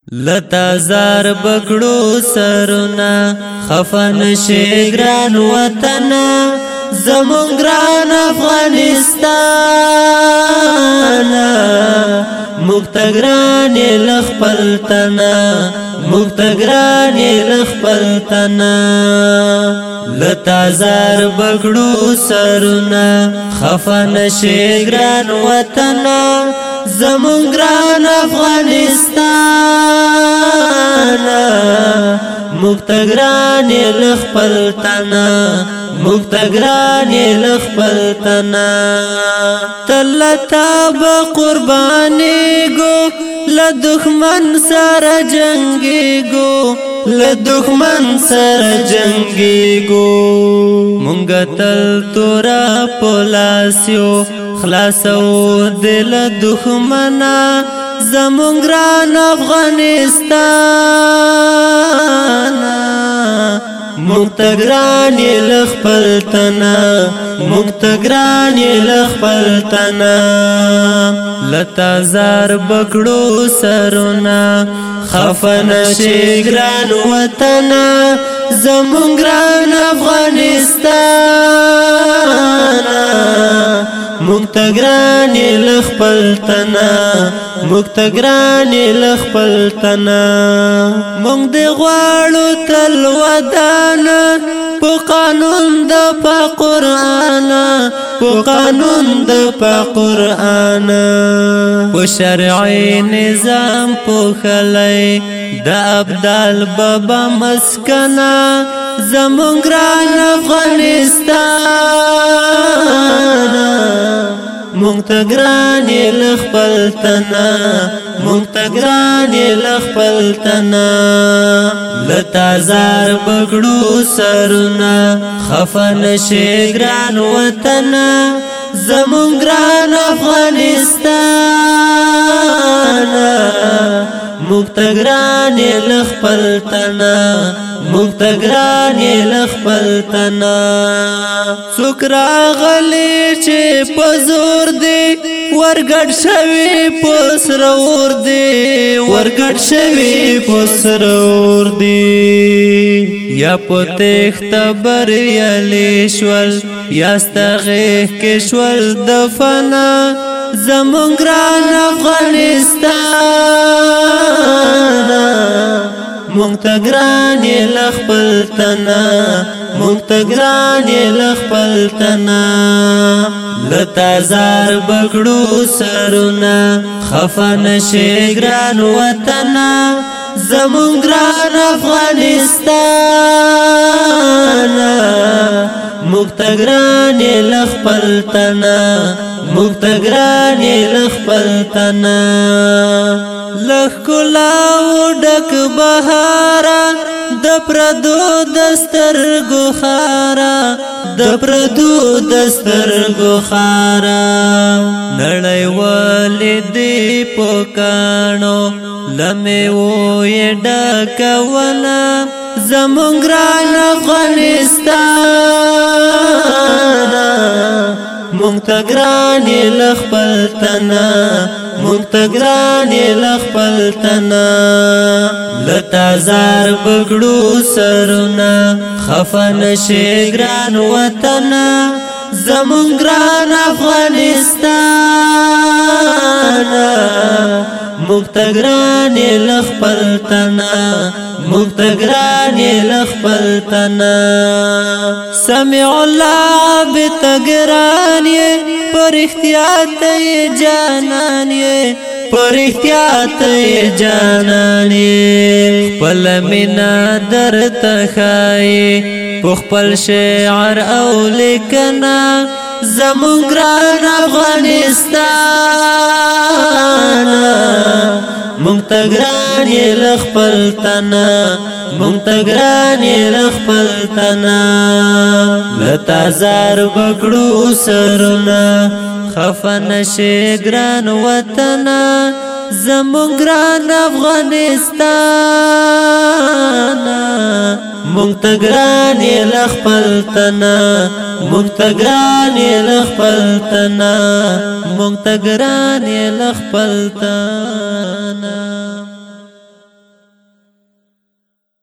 لتا زار بکړو سرنا خفن شګران وطن زمون ګران افغانستان مختګران لخپلتنا مختګران لخپلتنا لتا زار بکړو سرنا خفن شګران وطن زمون ګران افغانستان مختګران لخپلتنا مختګران لخپلتنا تلتا بقربانی گو لدخمن سر جنگی گو لدخمن سر جنگی گو منگتل تورا پولاسیو خلاصو دل دخمنا زمون ګران افغانستان مختګران لخپلتنا مختګران لخپلتنا لتا زار بکړو سرنا خفن شګران وطن زمون ګران افغانستان مختګران لخپلتنا مختګران لخپلتنا مونږ د غواړو تل ودان په قانون د قرآن په قانون د قرآن په شرعي نظام په خلای د ابدال بابا مسکنا زمون ګران افغانستان مختګران لخپلتنا مختګران لخپلتنا لتا زار بکړو سرنا خفن شګران وطن زمون ګران افغانستان مختګران لخپلتنا مختګران لخپلتنا سکرا غلی چې پزور دی ورګټ شوی پسرور دی ورګټ شوی پسرور دی یا پتخت بریالی شول یا استغیح کشول دفنا زمون ګران افغانستان مختګران لخپلتنا مختګران لخپلتنا لتا زار بکړو سرنا خفن شګران وطن زمون ګران افغانستان مختګران لخپلتنا مختګران لخپلتنا لخکلاو ډک بهارا د پردو دسترګو خارا د پردو دسترګو خارا نړۍ ولدي پکانو لمه وې ډکولا زمون ګران افغانستان مختګران لخپلتنا مختګران لخپلتنا لتا زار بکړو سرنا خفن شګران وطن زمون ګران افغانستان مختګران لخپلتنا مختګران لخپلتنا سمع الله بتګران پر احتیاط جانان پر احتیاط جانان خپل مینا در تخای خپل شعر او لیکنا زمون ګران افغانستان مختګران لخپلتنا مختګران لخپلتنا لتا زار بکړو سرنا خفن شګران وطن زمون ګران افغانستان مختګران لخپلتنا مختګران لخپلتنا مختګران لخپلتنا